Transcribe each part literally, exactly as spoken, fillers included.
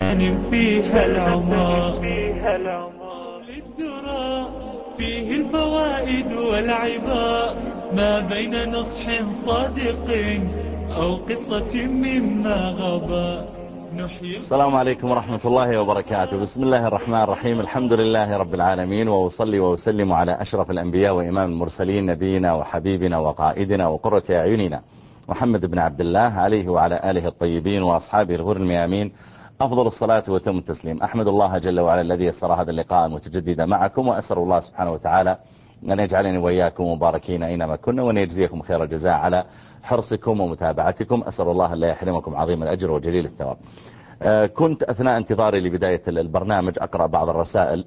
اغتنم فيها العمر. للدرى فيه الفوائد والعبر، ما بين نصح صادق أو قصة مما غبا. السلام عليكم ورحمة الله وبركاته. بسم الله الرحمن الرحيم. الحمد لله رب العالمين، وأصلي وأسلم على أشرف الأنبياء وإمام المرسلين، نبينا وحبيبنا وقائدنا وقرة أعيننا محمد بن عبد الله عليه وعلى آله الطيبين وأصحابه الغر الميامين أفضل الصلاة وتم التسليم. أحمد الله جل وعلا الذي يسر هذا اللقاء المتجدد معكم، وأسأل الله سبحانه وتعالى أن يجعلني وإياكم مباركين أينما كنا، وأن يجزيكم خير الجزاء على حرصكم ومتابعتكم. أسأل الله أن لا يحرمكم عظيم الأجر وجليل الثواب. كنت أثناء انتظاري لبداية البرنامج أقرأ بعض الرسائل،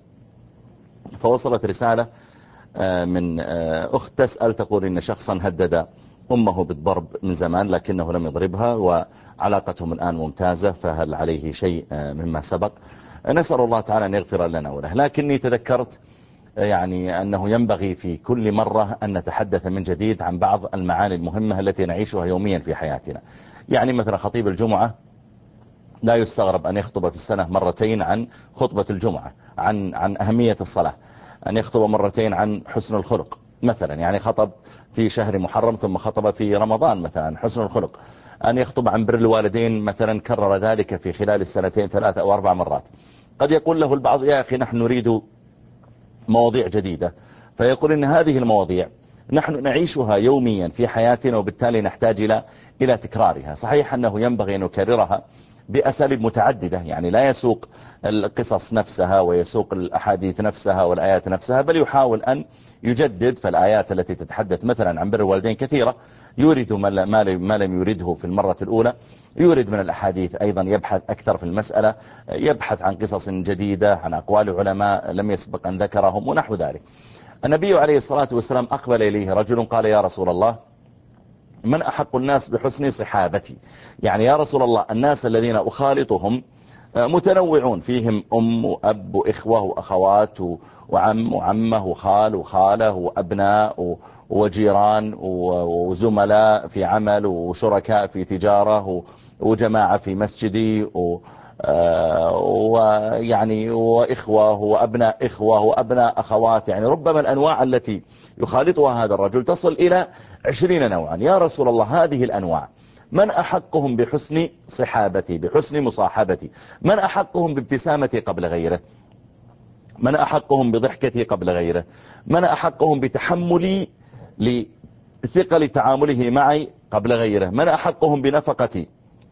فوصلت رسالة من أخت تسأل تقول إن شخصا هدد أمه بالضرب من زمان لكنه لم يضربها، وعلاقتهم الآن ممتازة، فهل عليه شيء مما سبق؟ نسأل الله تعالى أن يغفر لنا وله. لكني تذكرت يعني أنه ينبغي في كل مرة أن نتحدث من جديد عن بعض المعاني المهمة التي نعيشها يوميا في حياتنا. يعني مثلا خطيب الجمعة لا يستغرب أن يخطب في السنة مرتين عن خطبة الجمعة، عن عن أهمية الصلاة، أن يخطب مرتين عن حسن الخلق مثلا، يعني خطب في شهر محرم ثم خطب في رمضان مثلا حسن الخلق. أن يخطب عن بر الوالدين مثلا كرر ذلك في خلال السنتين ثلاثة أو أربع مرات. قد يقول له البعض يا أخي نحن نريد مواضيع جديدة، فيقول إن هذه المواضيع نحن نعيشها يوميا في حياتنا، وبالتالي نحتاج إلى إلى تكرارها. صحيح أنه ينبغي أن نكررها بأساليب متعددة، يعني لا يسوق القصص نفسها ويسوق الأحاديث نفسها والآيات نفسها، بل يحاول أن يجدد. فالآيات التي تتحدث مثلا عن بر الوالدين كثيرة، يورد ما لم يورده في المرة الأولى، يورد من الأحاديث أيضا، يبحث أكثر في المسألة، يبحث عن قصص جديدة، عن أقوال علماء لم يسبق أن ذكرهم ونحو ذلك. النبي عليه الصلاة والسلام أقبل إليه رجل قال يا رسول الله من أحق الناس بحسن صحابتي؟ يعني يا رسول الله الناس الذين أخالطهم متنوعون، فيهم أم وأب وإخوة وأخوات وعم وعمه وخال وخالة وأبناء وجيران وزملاء في عمل وشركاء في تجارة وجماعة في مسجدي ويعني وإخوة وأبناء إخوة وأبناء أخوات، يعني ربما الأنواع التي يخالطها هذا الرجل تصل إلى عشرين نوعا. يا رسول الله هذه الأنواع من أحقهم بحسن صحابتي، بحسن مصاحبتي؟ من أحقهم بابتسامتي قبل غيره؟ من أحقهم بضحكتي قبل غيره؟ من أحقهم بتحملي لثقل تعامله معي قبل غيره؟ من أحقهم بنفقتي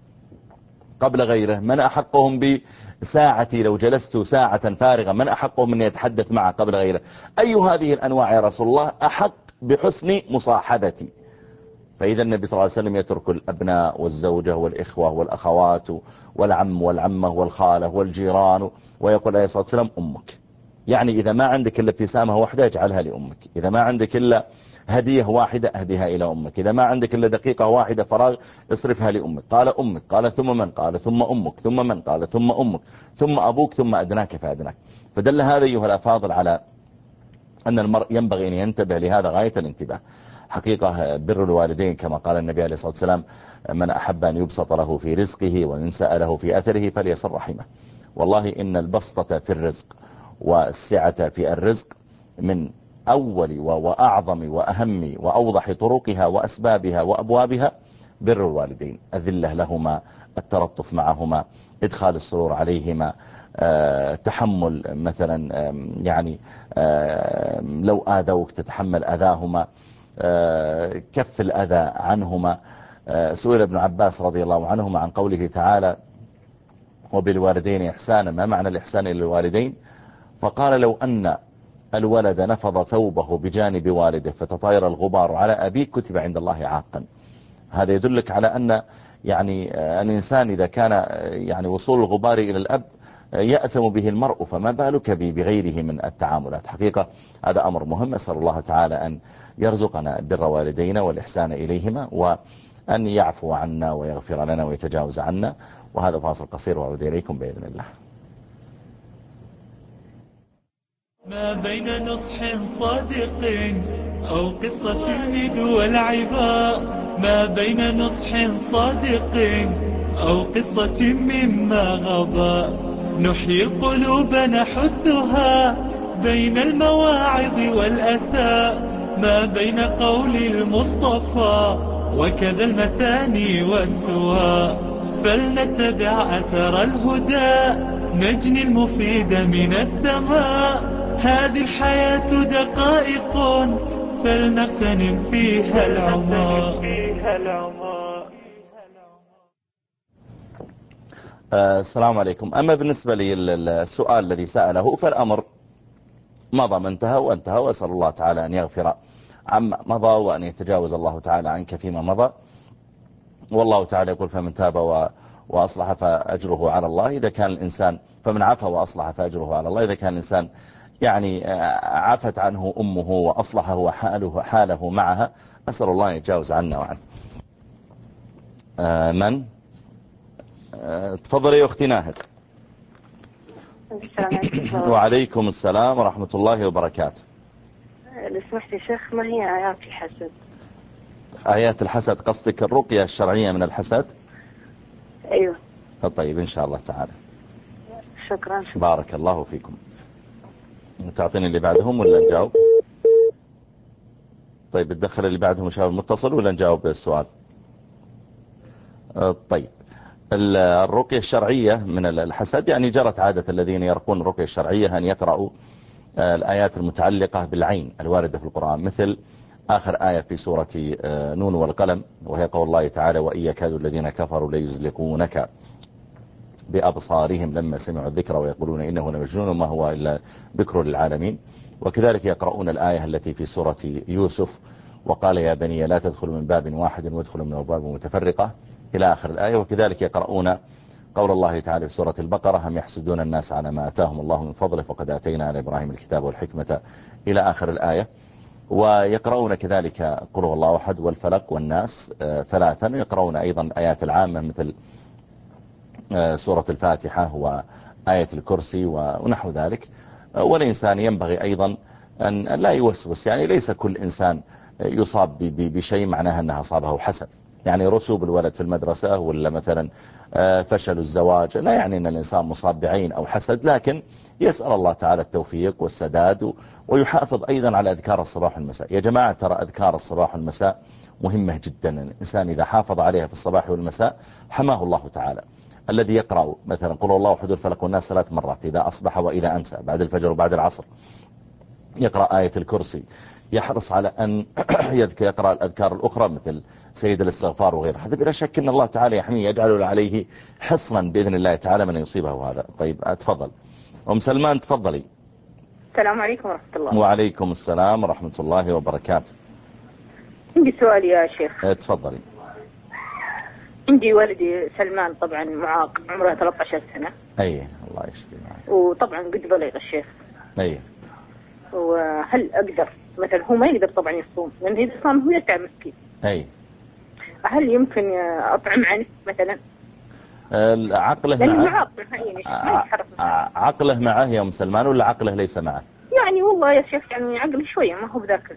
قبل غيره؟ من أحقهم بساعتي لو جلست ساعة فارغة من أحقهم أن يتحدث معه قبل غيره؟ أي هذه الأنواع يا رسول الله أحق بحسن مصاحبتي؟ فإذا النبي صلى الله عليه وسلم يترك الأبناء والزوجة والإخوة والأخوات والعم والعمة والخالة والجيران، ويقول عليه الصلاة والسلام أمك. يعني إذا ما عندك إلا ابتسامة واحدة اجعلها لأمك، إذا ما عندك إلا هدية واحدة أهديها إلى أمك، إذا ما عندك إلا دقيقة واحدة فراغ اصرفها لأمك. قال أمك، قال ثم من؟ قال ثم أمك، ثم من؟ قال ثم أمك، ثم أبوك، ثم أدناك فأدناك. فدل هذا أيها الأفاضل على أن المرء ينبغي أن ينتبه لهذا غاية الانتباه. حقيقة بر الوالدين كما قال النبي عليه الصلاة والسلام من أحب أن يبسط له في رزقه وينسأ له في أثره فليصل رحمه. والله إن البسطة في الرزق والسعة في الرزق من أول وأعظم وأهم وأوضح طرقها وأسبابها وأبوابها بر الوالدين، الذلة لهما، التلطف معهما، إدخال السرور عليهما، أه تحمل مثلا يعني أه لو آذوك تتحمل أذاهما، أه كف الأذى عنهما. أه سئل ابن عباس رضي الله عنهما عن قوله تعالى وبالوالدين إحسانا، ما معنى الإحسان إلى الوالدين؟ فقال لو أن الولد نفض ثوبه بجانب والده فتطاير الغبار على أبيه كتب عند الله عاقا. هذا يدلك على أن يعني الإنسان إذا كان يعني وصول الغبار إلى الأب يأثم به المرء، فما بالك بغيره من التعاملات. حقيقة هذا أمر مهم. أسأل الله تعالى أن يرزقنا بر والدينا والإحسان إليهما، وأن يعفو عنا ويغفر لنا ويتجاوز عنا. وهذا فاصل قصير وأعود إليكم بإذن الله. ما بين نصح صادق أو قصة الند والعباء، ما بين نصح صادق أو قصة مما غضى نحيي القلوب نحثها بين المواعظ والأثاء ما بين قول المصطفى وكذا المثاني والسواء فلنتبع أثر الهدى نجني المفيد من الثماء هذه الحياة دقائق فلنغتنم فيها العمر. السلام عليكم. أما بالنسبة للسؤال الذي سأله فالأمر مضى ما انتهى وانتهى، وأسأل الله تعالى أن يغفر عما مضى وأن يتجاوز الله تعالى عنك فيما مضى. والله تعالى يقول فمن تاب وأصلح فأجره على الله. إذا كان الإنسان فمن عفا وأصلح فأجره على الله. إذا كان الإنسان يعني عفت عنه أمه وأصلحه وحاله حاله معها، أسأل الله أن يتجاوز عنا وعنه. من تفضلي يا أختي ناهد. وعليكم السلام ورحمة الله وبركاته. لو سمحت يا شيخ، ما هي آيات الحسد؟ آيات الحسد قصدك الرقية الشرعية من الحسد؟ أيوة. طيب إن شاء الله تعالى. شكرا. بارك الله فيكم. تعطيني اللي بعدهم ولا نجاوب؟ طيب تدخل اللي بعدهم شباب متصل ولا نجاوب السؤال؟ طيب الرقية الشرعية من الحسد يعني جرت عادة الذين يرقون الرقية الشرعية أن يقرأوا الآيات المتعلقة بالعين الواردة في القرآن، مثل آخر آية في سورة نون والقلم، وهي قول الله تعالى وإن يكاد الذين كفروا ليزلقونك بأبصارهم لما سمعوا الذكر ويقولون إنه لمجنون ما هو إلا ذكر للعالمين. وكذلك يقرؤون الآية التي في سورة يوسف وقال يا بني لا تدخلوا من باب واحد وادخلوا من أبواب متفرقة إلى آخر الآية. وكذلك يقرؤون قول الله تعالى في سورة البقرة هم يحسدون الناس على ما آتاهم الله من فضله فقد آتينا على إبراهيم الكتاب والحكمة إلى آخر الآية. ويقرؤون كذلك قل هو الله أحد والفلق والناس ثلاثا. ويقرؤون أيضا آيات العامة مثل سورة الفاتحة وآية الكرسي ونحو ذلك. والإنسان ينبغي أيضا أن لا يوسوس، يعني ليس كل إنسان يصاب بشيء معناها أنها أصابه حسد، يعني رسوب الولد في المدرسة ولا مثلا فشل الزواج لا يعني أن الإنسان مصاب بعين أو حسد، لكن يسأل الله تعالى التوفيق والسداد ويحافظ أيضا على أذكار الصباح والمساء. يا جماعة ترى أذكار الصباح والمساء مهمة جدا، الإنسان إذا حافظ عليها في الصباح والمساء حماه الله تعالى. الذي يقرأ مثلا قل الله أحد الفلق والناس ثلاث مرات إذا أصبح وإذا أمسى بعد الفجر وبعد العصر، يقرأ آية الكرسي، يحرص على أن يذكر يقرأ الأذكار الأخرى مثل سيد الاستغفار وغيره، هذا بلا شك أن الله تعالى يحميه يجعل عليه حصنا بإذن الله تعالى من يصيبه هذا. طيب أتفضل أم سلمان تفضلي. السلام عليكم ورحمة الله. وعليكم السلام ورحمة الله وبركاته. عندي سؤال يا شيخ. تفضلي. عندي والدي سلمان طبعا معاق عمره ثلاثة عشر سنة. أي الله يشفي معك. وطبعا قد بلغ الشيخ. أي. وهل أقدر مثلا هو ما يقدر طبعا يصوم لأن إذا صام هو يتعب مسكين. أي. هل يمكن أطعم عنه مثلا؟ عقله معه. معه عقله معه يا أم سلمان ولا عقله ليس معه؟ يعني والله يا شيخ يعني عقله شوية ما هو بذاك.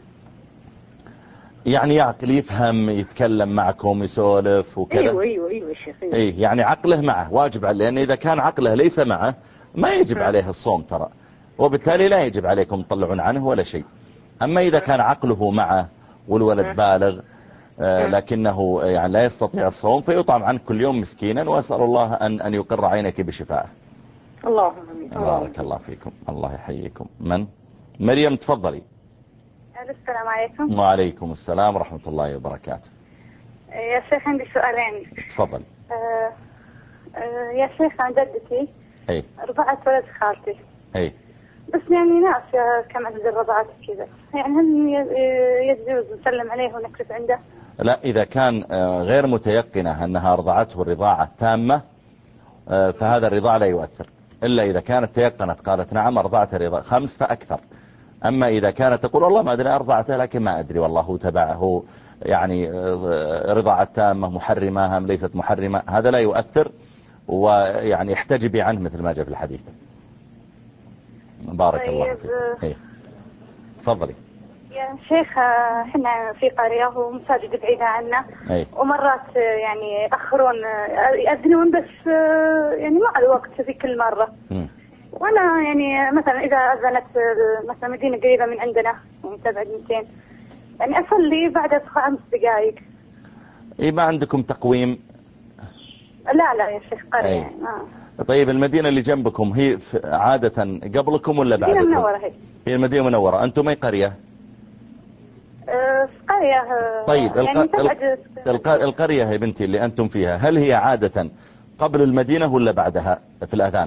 يعني يعقل يفهم يتكلم معكم يسولف وكذا. ايوه ايوه ايوه يا شيخ. أيوة. ايه يعني عقله معه واجب عليه، لأن إذا كان عقله ليس معه ما يجب م. عليه الصوم ترى، وبالتالي لا يجب عليكم تطلعون عنه ولا شيء. أما إذا كان عقله معه والولد م. بالغ آه لكنه يعني لا يستطيع الصوم فيطعم عنه كل يوم مسكينا، وأسأل الله أن أن يقر عينك بشفائه. اللهم امين. بارك الله فيكم، الله يحييكم. من؟ مريم تفضلي. السلام عليكم. وعليكم السلام ورحمة الله وبركاته. يا شيخ عندي سؤالين. تفضل. أه أه يا شيخ عن جدتي. اي. رضعت ولد خالتي. اي. بس يعني ناسية كم عدد الرضعات كذا، يعني هل يجوز نسلم عليه ونكتب عنده؟ لا، إذا كان غير متيقنة أنها رضعته الرضاعة التامة فهذا الرضاع لا يؤثر، إلا إذا كانت تيقنت قالت نعم أرضعت رضاع خمس فأكثر. أما إذا كانت تقول والله ما أدري أرضعته لكن ما أدري والله تبعه يعني رضاعة تامة محرمة أم ليست محرمة، هذا لا يؤثر، ويعني احتجبي عنه مثل ما جاء في الحديث. بارك طيب. الله فيك. ايه تفضلي. يا شيخ احنا في قرية ومساجد بعيدة عنا. أي. ومرات يعني يأخرون يأذنون بس يعني مع الوقت في كل مرة. م. وأنا يعني مثلا إذا أذنت مثلا مدينة قريبة من عندنا يعني تبعد مئتين يعني أصلي بعد خمس دقائق. إيه ما عندكم تقويم؟ لا لا يا شيخ قرية أي. يعني. آه. طيب المدينة اللي جنبكم هي عادة قبلكم ولا بعدكم؟ المدينة منورة هي. هي المدينة منورة. أنتم أي قرية؟ أه قرية. طيب يعني الق... الق... القرية يا بنتي اللي أنتم فيها هل هي عادة قبل المدينة ولا بعدها في الأذان؟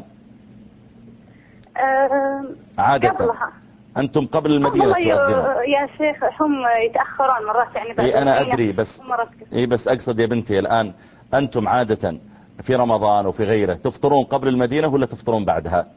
أه عادة قبلها. أنتم قبل المدينة تؤذنون؟ يا شيخ هم يتأخرون مرات يعني بعد. إيه أنا أدري بس إيه بس أقصد يا بنتي الآن أنتم عادة في رمضان وفي غيره تفطرون قبل المدينة ولا تفطرون بعدها؟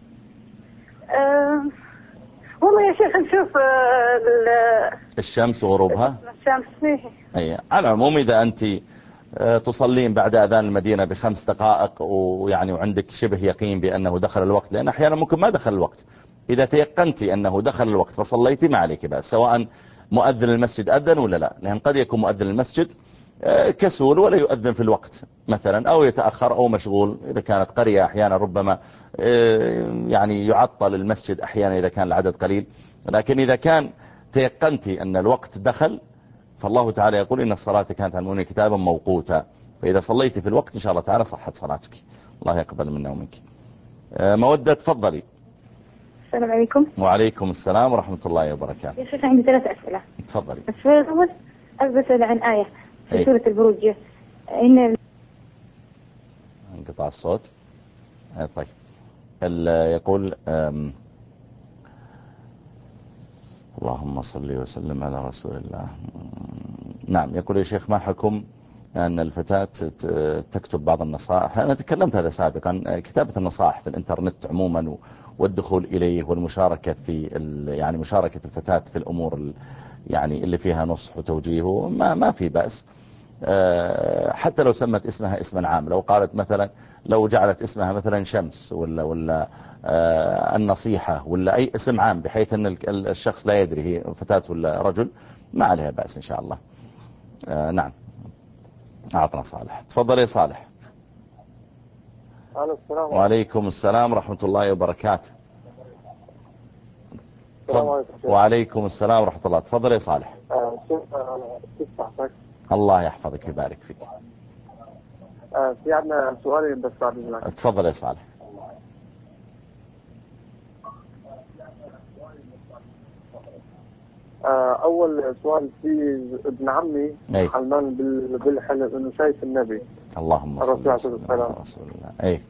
أه والله يا شيخ نشوف الشمس وغروبها. الشمس فيه. أي على العموم إذا أنت تصلين بعد أذان المدينة بخمس دقائق ويعني وعندك شبه يقين بأنه دخل الوقت، لأن أحيانا ممكن ما دخل الوقت، إذا تيقنتي أنه دخل الوقت فصليتي ما عليك بأس، سواء مؤذن المسجد أذن ولا لا، لأن قد يكون مؤذن المسجد كسول ولا يؤذن في الوقت مثلا، أو يتأخر أو مشغول. إذا كانت قرية أحيانا ربما يعني يعطل المسجد أحيانا إذا كان العدد قليل، لكن إذا كان تيقنتي أن الوقت دخل فالله تعالى يقول إن الصلاة كانت على المؤمنين كتابا موقوتا، فإذا صليت في الوقت إن شاء الله تعالى صحت صلاتك. الله يقبل منا ومنك. مودة تفضلي. السلام عليكم. وعليكم السلام ورحمة الله وبركاته. يا شيخ عندي ثلاث أسئلة. تفضلي. السؤال الأول أسأل عن آية في أي. سورة البروج إن انقطع الصوت. طيب يقول اللهم صل وسلم على رسول الله. نعم يقول يا شيخ ما حكم أن الفتاة تكتب بعض النصائح؟ أنا تكلمت هذا سابقا، كتابة النصائح في الإنترنت عموما والدخول إليه والمشاركة في يعني مشاركة الفتاة في الأمور يعني اللي فيها نصح وتوجيه ما ما في بأس، حتى لو سمت اسمها اسما عام، لو قالت مثلا لو جعلت اسمها مثلا شمس ولا ولا النصيحة ولا أي اسم عام بحيث أن الشخص لا يدري هي فتاة ولا رجل، ما عليها بأس إن شاء الله. نعم أعطنا صالح. تفضل يا صالح. السلام وعليكم السلام ورحمة الله وبركاته. وعليكم السلام ورحمة الله. تفضل يا صالح. الله يحفظك ويبارك فيك. في عندنا سؤالين بس بعد اذنك. تفضل يا صالح. اول سؤال في ابن عمي حلمان بالحلم انه شايف النبي. اللهم صل وسلم على رسول الله. اي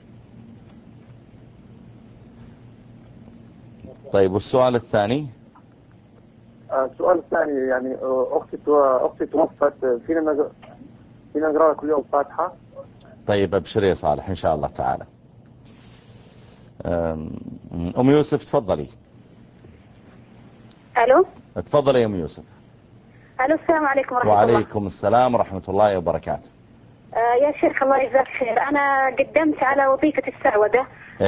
طيب والسؤال الثاني؟ السؤال الثاني يعني اختي اختي توفت، فينا فينا نقرا كل يوم فاتحه؟ طيب ابشر يا صالح ان شاء الله تعالى. ام يوسف تفضلي. الو تفضلي يا ام يوسف. الو السلام عليكم ورحمه الله. وعليكم السلام ورحمه الله وبركاته. آه يا شيخ الله يجزاك خير، انا قدمت على وظيفه السعوده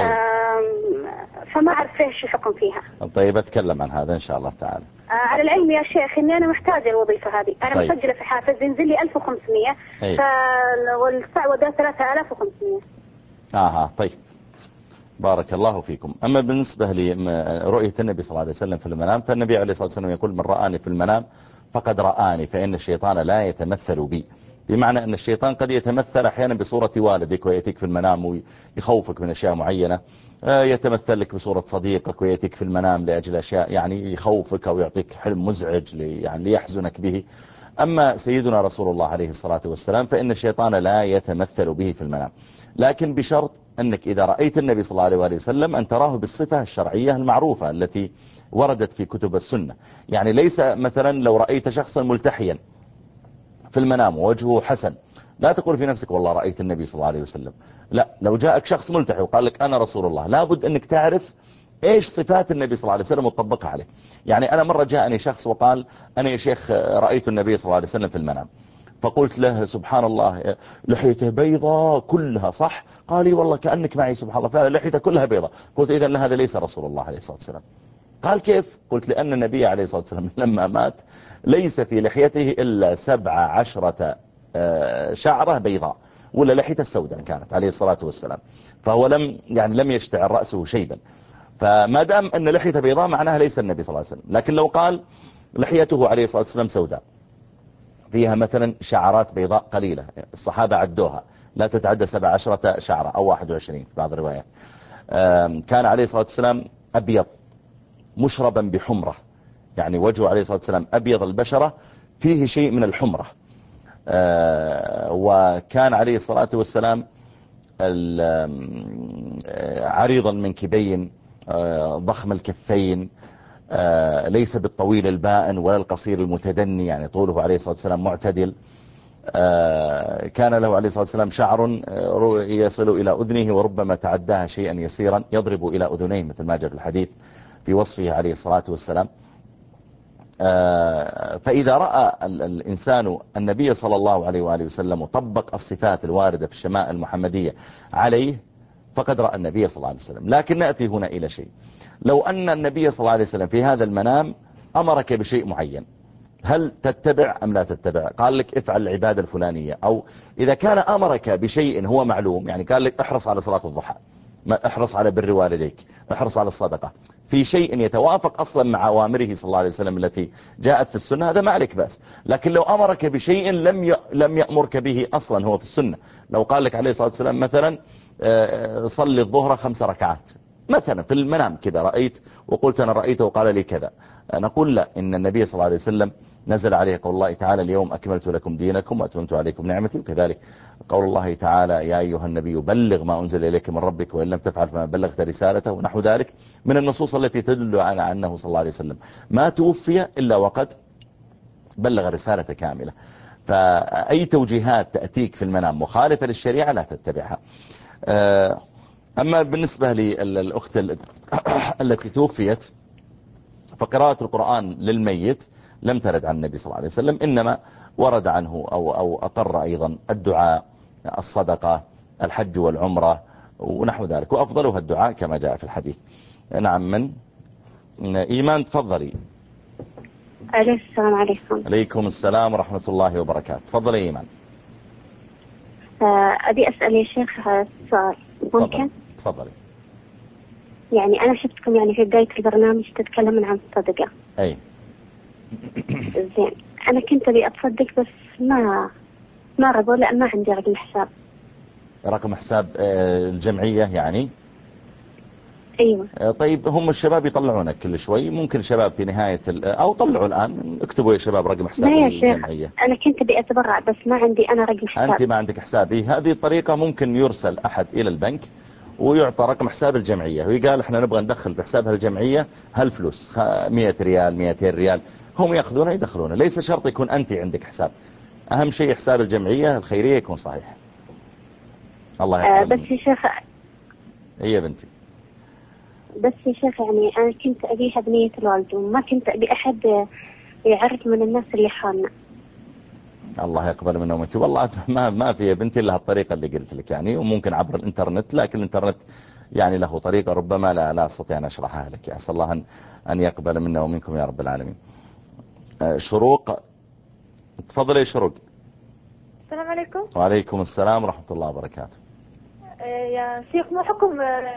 فما أعرف ايش الحكم فيها. طيب أتكلم عن هذا إن شاء الله تعالى. آه على العلم يا شيخ إني أنا محتاجة الوظيفة هذه، أنا طيب. مسجلة في حافز ينزل لي ألف وخمسمية ف... والسعودة ثلاثة آلاف وخمسمية. آه طيب بارك الله فيكم. أما بالنسبة لرؤية النبي صلى الله عليه وسلم في المنام، فالنبي عليه الصلاة والسلام يقول من رآني في المنام فقد رآني، فإن الشيطان لا يتمثل بي، بمعنى أن الشيطان قد يتمثل أحيانا بصورة والدك ويأتيك في المنام ويخوفك من أشياء معينة، يتمثل لك بصورة صديقك ويأتيك في المنام لأجل أشياء يعني يخوفك أو يعطيك حلم مزعج يعني ليحزنك به. أما سيدنا رسول الله عليه الصلاة والسلام فإن الشيطان لا يتمثل به في المنام، لكن بشرط أنك إذا رأيت النبي صلى الله عليه وآله وسلم أن تراه بالصفة الشرعية المعروفة التي وردت في كتب السنة. يعني ليس مثلا لو رأيت شخصا ملتحيا في المنام ووجهه حسن لا تقول في نفسك والله رأيت النبي صلى الله عليه وسلم، لا، لو جاءك شخص ملتحي وقال لك أنا رسول الله لابد أنك تعرف إيش صفات النبي صلى الله عليه وسلم وتطبقها عليه. يعني أنا مرة جاءني شخص وقال أنا يا شيخ رأيت النبي صلى الله عليه وسلم في المنام، فقلت له سبحان الله لحيته بيضاء كلها صح؟ قال لي والله كأنك معي سبحان الله فعلا لحيته كلها بيضاء. قلت إذن هذا ليس رسول الله عليه الصلاة والسلام. قال كيف؟ قلت لأن النبي عليه الصلاة والسلام لما مات ليس في لحيته إلا سبع عشرة شعرة بيضاء، ولا لحيته السوداء كانت عليه الصلاة والسلام، فهو لم يعني لم يشتعر رأسه شيبا، فما دام أن لحيته بيضاء معناها ليس النبي صلى الله عليه وسلم. لكن لو قال لحيته عليه الصلاة والسلام سوداء فيها مثلا شعرات بيضاء قليلة، الصحابة عدوها لا تتعدى سبع عشرة شعرة أو واحد وعشرين في بعض الروايات، كان عليه الصلاة والسلام أبيض مشربا بحمرة، يعني وجهه عليه الصلاة والسلام أبيض البشرة فيه شيء من الحمرة، وكان عليه الصلاة والسلام عريض المنكبين ضخم الكفين، ليس بالطويل البائن ولا القصير المتدني، يعني طوله عليه الصلاة والسلام معتدل. كان له عليه الصلاة والسلام شعر يصل إلى أذنه وربما تعداها شيئا يسيرا يضرب إلى أذنيه مثل ما جاء في الحديث في وصفه عليه الصلاة والسلام. فإذا رأى الإنسان النبي صلى الله عليه وآله وسلم وطبق الصفات الواردة في الشمائل المحمدية عليه فقد رأى النبي صلى الله عليه وسلم. لكن نأتي هنا إلى شيء، لو أن النبي صلى الله عليه وسلم في هذا المنام أمرك بشيء معين، هل تتبع أم لا تتبع؟ قال لك افعل العبادة الفلانية، أو إذا كان أمرك بشيء هو معلوم، يعني قال لك احرص على صلاة الضحى، احرص على بر والديك، احرص على الصدقة، في شيء يتوافق أصلا مع أوامره صلى الله عليه وسلم التي جاءت في السنة، هذا ما عليك بس. لكن لو أمرك بشيء لم لم يأمرك به أصلا هو في السنة، لو قال لك عليه الصلاة والسلام مثلا صلي الظهر خمس ركعات مثلا في المنام كذا رأيت وقلت أنا رأيته وقال لي كذا، نقول لا، إن النبي صلى الله عليه وسلم نزل عليه قول الله تعالى اليوم أكملت لكم دينكم وأتممت عليكم نعمتي، وكذلك قول الله تعالى يا أيها النبي بلغ ما أنزل إليك من ربك وإن لم تفعل فما بلغت رسالته، ونحو ذلك من النصوص التي تدل على أنه صلى الله عليه وسلم ما توفي إلا وقد بلغ رسالة كاملة. فأي توجيهات تأتيك في المنام مخالفة للشريعة لا تتبعها. أما بالنسبة للأخت التي توفيت فقراءة القرآن للميت لم ترد عن النبي صلى الله عليه وسلم، إنما ورد عنه أو, أو أقر أيضا الدعاء، الصدقة، الحج والعمرة ونحو ذلك، وأفضلها الدعاء كما جاء في الحديث. نعم. من إيمان تفضلي. السلام عليكم. عليكم السلام ورحمة الله وبركاته. تفضلي إيمان. أبي أسأل يا شيخ سؤال ممكن؟ تفضلي. يعني أنا شفتكم يعني في بداية البرنامج تتكلمون عن الصدقة. أي. زين، أنا كنت أبي أتصدق بس ما ما رضوا لأن ما عندي رقم حساب. رقم حساب الجمعية يعني؟ أيوة. طيب هم الشباب يطلعونك كل شوي، ممكن الشباب في نهاية أو طلعوا الآن اكتبوا يا شباب رقم حساب الجمعية. أنا كنت أبي أتبرع بس ما عندي أنا رقم حساب. أنت ما عندك حسابي، هذه الطريقة ممكن يرسل أحد إلى البنك ويعطى رقم حساب الجمعية ويقال احنا نبغى ندخل في حسابها الجمعية هالفلوس مئة ريال مئتين ريال، هم يأخذونه يدخلونه، ليس شرط يكون أنت عندك حساب، أهم شيء حساب الجمعية الخيرية يكون صحيح. الله يعلم. أه بس يا شيخ. إيه يا بنتي. بس يا شيخ يعني أنا كنت أبيها بنية الوالد وما كنت أبي أحد يعرف من الناس اللي خاننا. الله يقبل منه ومنك. والله ما ما في يا بنتي إلا هالطريقة اللي قلت لك يعني، وممكن عبر الإنترنت، لكن الإنترنت يعني له طريقة ربما لا لا أستطيع أن أشرحها لك. أسأل الله أن أن يقبل منا ومنكم يا رب العالمين. شروق تفضل يا شروق. السلام عليكم. وعليكم السلام ورحمة الله وبركاته. يا شيخ ما حكم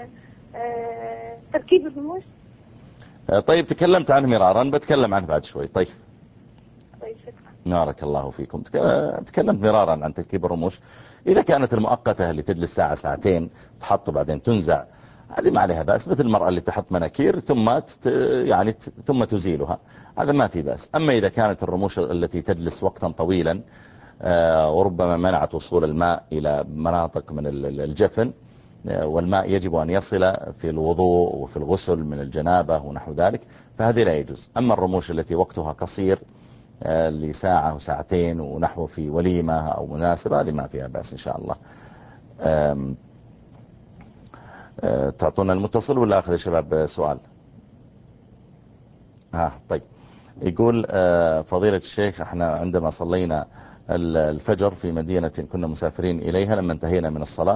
تركيب الرموش؟ طيب تكلمت عنه مرارا، بتكلم عنه بعد شوي. طيب طيب شكرا. بارك الله فيكم. تكلمت مرارا عن تركيب الرموش، إذا كانت المؤقتة اللي تجلس ساعة ساعتين تحط وبعدين تنزع، هذه ما عليها بأس، مثل المرأة اللي تحط مناكير ثم يعني ثم تزيلها، هذا ما في بأس. أما إذا كانت الرموش التي تجلس وقتا طويلا وربما منعت وصول الماء إلى مناطق من الجفن، والماء يجب أن يصل في الوضوء وفي الغسل من الجنابة ونحو ذلك، فهذه لا يجوز. أما الرموش التي وقتها قصير لساعة وساعتين ونحو في وليمة أو مناسبة، هذه ما فيها بأس إن شاء الله. أم أه تعطونا المتصل ولا أخذ الشباب سؤال؟ ها طيب. يقول فضيلة الشيخ احنا عندما صلينا الفجر في مدينة كنا مسافرين إليها، لما انتهينا من الصلاة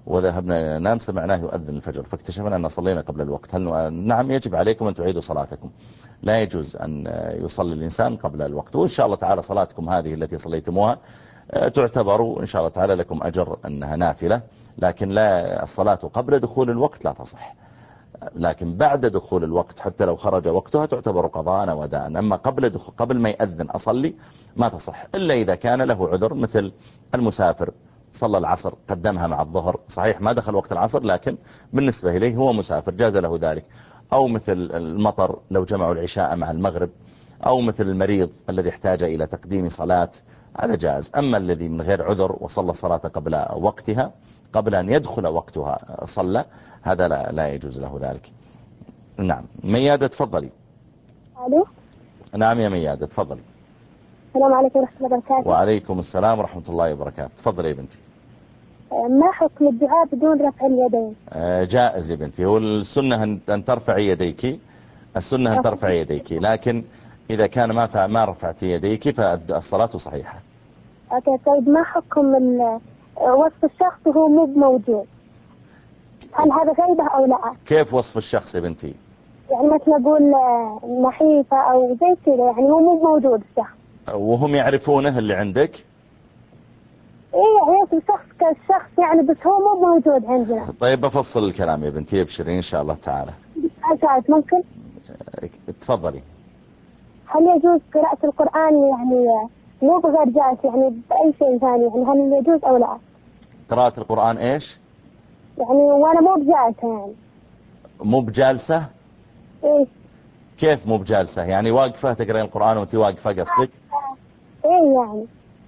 وذهبنا ننام سمعناه يؤذن الفجر فاكتشفنا أن صلينا قبل الوقت. هل نعم يجب عليكم أن تعيدوا صلاتكم. لا يجوز أن يصلي الإنسان قبل الوقت. وإن شاء الله تعالى صلاتكم هذه التي صليتموها تعتبر إن شاء الله تعالى لكم أجر أنها نافلة، لكن لا الصلاة قبل دخول الوقت لا تصح، لكن بعد دخول الوقت حتى لو خرج وقتها تعتبر قضاء وداء. أما قبل دخول قبل ما يأذن أصلي ما تصح إلا إذا كان له عذر، مثل المسافر صلى العصر قدمها مع الظهر، صحيح ما دخل وقت العصر لكن بالنسبة إليه هو مسافر جاز له ذلك، أو مثل المطر لو جمعوا العشاء مع المغرب، أو مثل المريض الذي احتاج إلى تقديم صلاة، هذا جاز. أما الذي من غير عذر وصلى الصلاة قبل وقتها قبل أن يدخل وقتها صلى، هذا لا, لا يجوز له ذلك. نعم ميادة تفضلي. ألو. نعم يا ميادة تفضلي. السلام عليكم ورحمة الله وبركاته. وعليكم السلام ورحمة الله وبركاته. تفضلي يا بنتي. ما حكم الدعاء بدون رفع اليدين؟ جائز يا بنتي، هو السنة أن ترفعي يديك، السنة أن ترفعي يديك، لكن إذا كان ما ما رفعت يديك فالصلاة صحيحة. أوكي طيب ما حكم وصف الشخص وهو مو موجود؟ هل هذا غيبة أو لا؟ كيف وصف الشخص يا بنتي؟ يعني مثل أقول نحيفة أو زي كذا، يعني هو مو موجود الشخص. وهم يعرفونه اللي عندك؟ إيه يعني وصف الشخص كالشخص يعني، بس هو مو موجود عندنا. طيب بفصل الكلام يا بنتي، ابشري إن شاء الله تعالى. أساعد ممكن؟ تفضلي. هل يجوز قراءة القرآن يعني مو بغير جالس يعني بأي شيء ثاني، يعني هل يجوز أو لا؟ قراءة القرآن إيش؟ يعني وأنا مو بجالسة يعني. مو بجالسة؟ إيه. كيف مو بجالسة؟ يعني واقفة تقرأين القرآن وأنت واقفة قصدك؟ إيه يعني.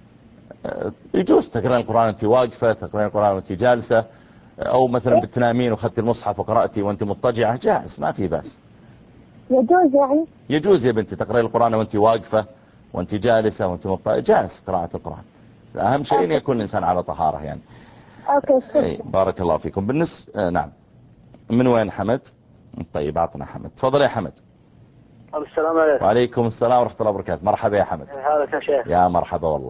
يجوز تقرأين القرآن وأنت واقفة، تقرأين القرآن وأنت جالسة، أو مثلا إيه؟ بتنامين وخدت المصحف وقرأتي وأنت مضطجعة، جائز ما في بس. يجوز يعني؟ يجوز يا بنتي تقرأين القرآن وأنت واقفة وأنت جالسة وأنت مضطجعة، جائز قراءة القرآن. أهم شيء أن يكون الإنسان على طهارة يعني. أوكي أي بارك الله فيكم. بالنسبة نعم من وين حمد؟ طيب أعطنا حمد. تفضل يا حمد. السلام عليكم. وعليكم السلام ورحمة الله وبركاته. مرحبا يا حمد. هذا يا شيخ. يا مرحبا والله.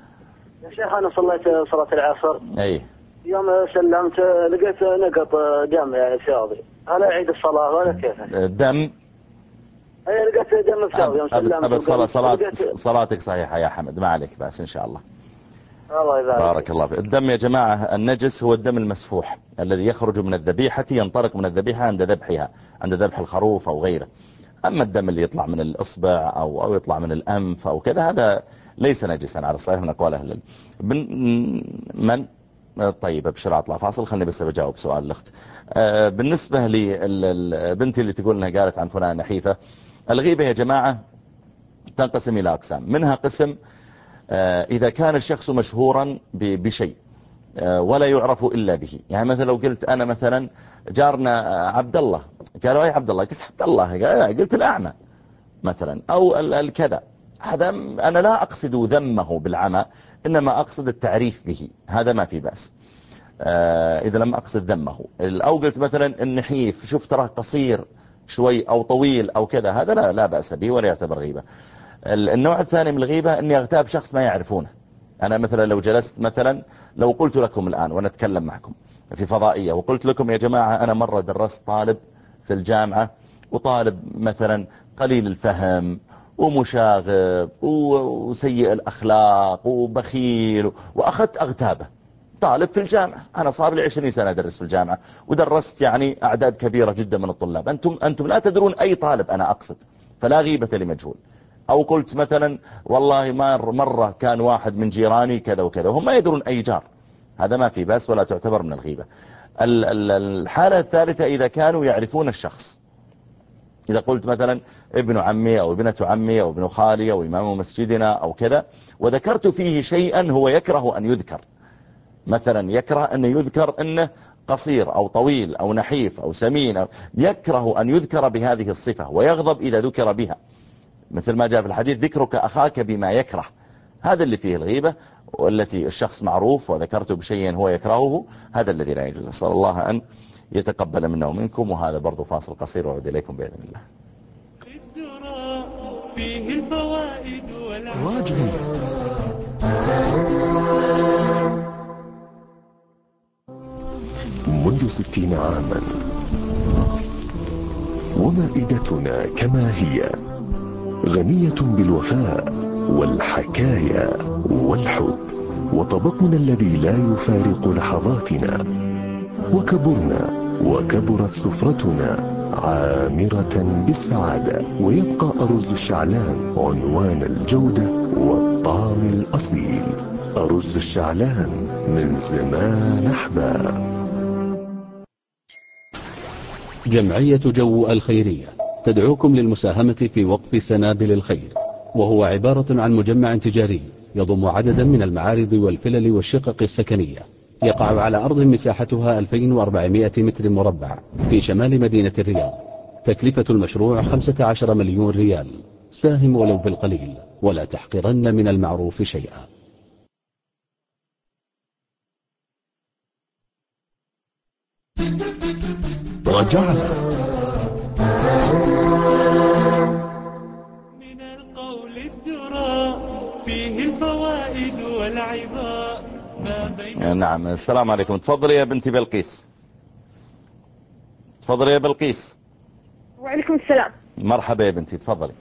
يا شيخ أنا صليت صلاة العصر. أي. يوم سلمت لقيت نقط دم يعني في ثوبي، هل أعيد الصلاة ولا كيف؟ دم؟ أي لقيت دم في ثوبي يوم سلمت. أبد صلاة صلاة صلاتك صحيحة يا حمد، ما عليك بس إن شاء الله. الله يبارك. بارك الله فيك. الدم يا جماعة النجس هو الدم المسفوح الذي يخرج من الذبيحة، ينطلق من الذبيحة عند ذبحها، عند ذبح الخروف أو غيره. أما الدم اللي يطلع من الإصبع أو أو يطلع من الأنف أو كذا هذا ليس نجسا على الصحيح من أقوال أهل العلم. من طيب ابشر اطلع فاصل، خلني بس بجاوب سؤال الأخت. بالنسبة لبنتي اللي تقول انها قالت عن فلان نحيفة، الغيبة يا جماعة تنقسم إلى أقسام. منها قسم إذا كان الشخص مشهورا بشيء ولا يعرف إلا به، يعني مثلا لو قلت أنا مثلا جارنا عبد الله، قالوا أي عبد الله، قلت عبد الله، قلت الأعمى مثلا أو الكذا، هذا أنا لا أقصد ذمه بالعمى، إنما أقصد التعريف به، هذا ما في بأس إذا لم أقصد ذمه. أو قلت مثلا النحيف، شوف ترى قصير شوي أو طويل أو كذا، هذا لا, لا بأس به ولا يعتبر غيبة. النوع الثاني من الغيبة أني أغتاب شخص ما يعرفونه. أنا مثلا لو جلست مثلا لو قلت لكم الآن وأنا أتكلم معكم في فضائية وقلت لكم يا جماعة أنا مرة درست طالب في الجامعة، وطالب مثلا قليل الفهم ومشاغب وسيء الأخلاق وبخيل، وأخذت أغتابه، طالب في الجامعة، أنا صار لي عشرين سنة أدرس في الجامعة ودرست يعني أعداد كبيرة جدا من الطلاب، أنتم, أنتم لا تدرون أي طالب أنا أقصد، فلا غيبة لمجهول. أو قلت مثلا والله مر مرة كان واحد من جيراني كذا وكذا، وهم ما يدرون أي جار، هذا ما في بأس ولا تعتبر من الغيبة. الحالة الثالثة إذا كانوا يعرفون الشخص، إذا قلت مثلا ابن عمي أو ابنة عمي أو ابن خالي أو إمام مسجدنا أو كذا، وذكرت فيه شيئا هو يكره أن يذكر، مثلا يكره أن يذكر أنه قصير أو طويل أو نحيف أو سمين أو يكره أن يذكر بهذه الصفة ويغضب إذا ذكر بها، مثل ما جاء في الحديث ذكرك أخاك بما يكره، هذا اللي فيه الغيبة، والتي الشخص معروف وذكرته بشيء هو يكرهه، هذا الذي لا يجوز. أسأل الله أن يتقبل منا ومنكم. وهذا برضو فاصل قصير وعود إليكم بإذن الله. فيه الفوائد راجعون. منذ ستين عاما، ومائدتنا كما هي غنية بالوفاء والحكايا والحب، وطبقنا الذي لا يفارق لحظاتنا، وكبرنا وكبرت سفرتنا عامرة بالسعادة، ويبقى أرز الشعلان عنوان الجودة والطعم الأصيل. أرز الشعلان من زمان أحباب. جمعية جو الخيرية تدعوكم للمساهمة في وقف سنابل الخير، وهو عبارة عن مجمع تجاري يضم عددا من المعارض والفلل والشقق السكنية، يقع على أرض مساحتها ألفين وأربعمائة متر مربع في شمال مدينة الرياض. تكلفة المشروع خمسة عشر مليون ريال. ساهم ولو بالقليل، ولا تحقرن من المعروف شيئا. رجعنا من القول الدرى فيه الفوائد والعبار ما بين. نعم. السلام عليكم. تفضلي يا بنتي بلقيس. تفضلي يا بلقيس. وعليكم السلام. مرحبا يا بنتي، تفضلي.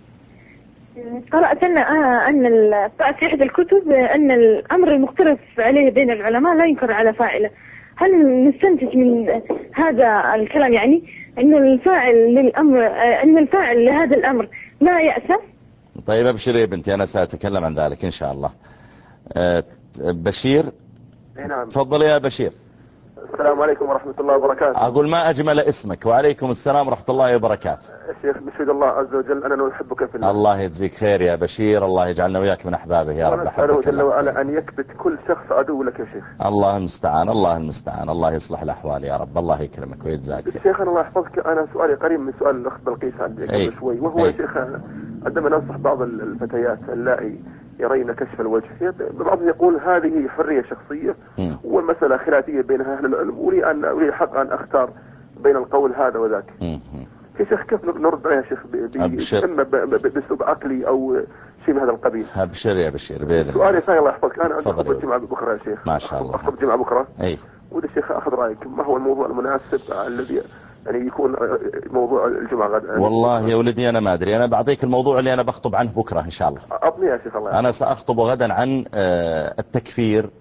قرأت أن أن قرأت في إحدى الكتب أن الأمر المختلف عليه بين العلماء لا ينكر على فاعله. هل نستنتج من هذا الكلام يعني أن الفاعل للأمر أن الفاعل لهذا الأمر لا يأسف؟ طيب أبشري يا بنتي، أنا سأتكلم عن ذلك إن شاء الله. أه بشير. نعم. تفضل يا بشير. السلام عليكم ورحمة الله وبركاته. أقول ما أجمل اسمك. وعليكم السلام ورحمة الله وبركاته. الشيخ بشهد الله عز وجل أنا نحبك في الله. الله يجزيك خير يا بشير، الله يجعلنا وياك من أحبابه يا رب. أحبك جل وعلا أن يكبت كل شخص عدو لك يا شيخ. الله المستعان، الله المستعان، الله يصلح الأحوال يا رب، الله يكرمك ويجزاك. شيخ أنا الله يحفظك، أنا سؤالي قريب من سؤال الأخت بلقيس عندي قبل شوي، وهو يا شيخ عندما ننصح بعض الفتيات اللائي يرين كشف الوجه، بعضهم يقول هذه حرية شخصية والمسألة خلافية بين أهل العلم، ولي أن ولي الحق أن أختار بين القول هذا وذاك. يا شيخ كيف نرد عليها يا شيخ؟ إما بأسلوب عقلي أو شيء من هذا القبيل. أبشر يا بشير بإذن الله. سؤالي ثاني الله يحفظك، أنا عندي خطبة الجمعة بكرة يا شيخ. ما شاء الله. خطبة الجمعة بكرة. أي. ودي الشيخ أخذ رأيك، ما هو الموضوع المناسب الذي يعني يكون موضوع الجمعة غدا؟ والله يا ولدي أنا ما أدري، أنا بعطيك الموضوع اللي أنا بخطب عنه بكرة إن شاء الله. أعطني يا شيخ الله. أنا سأخطب غدا عن التكفير،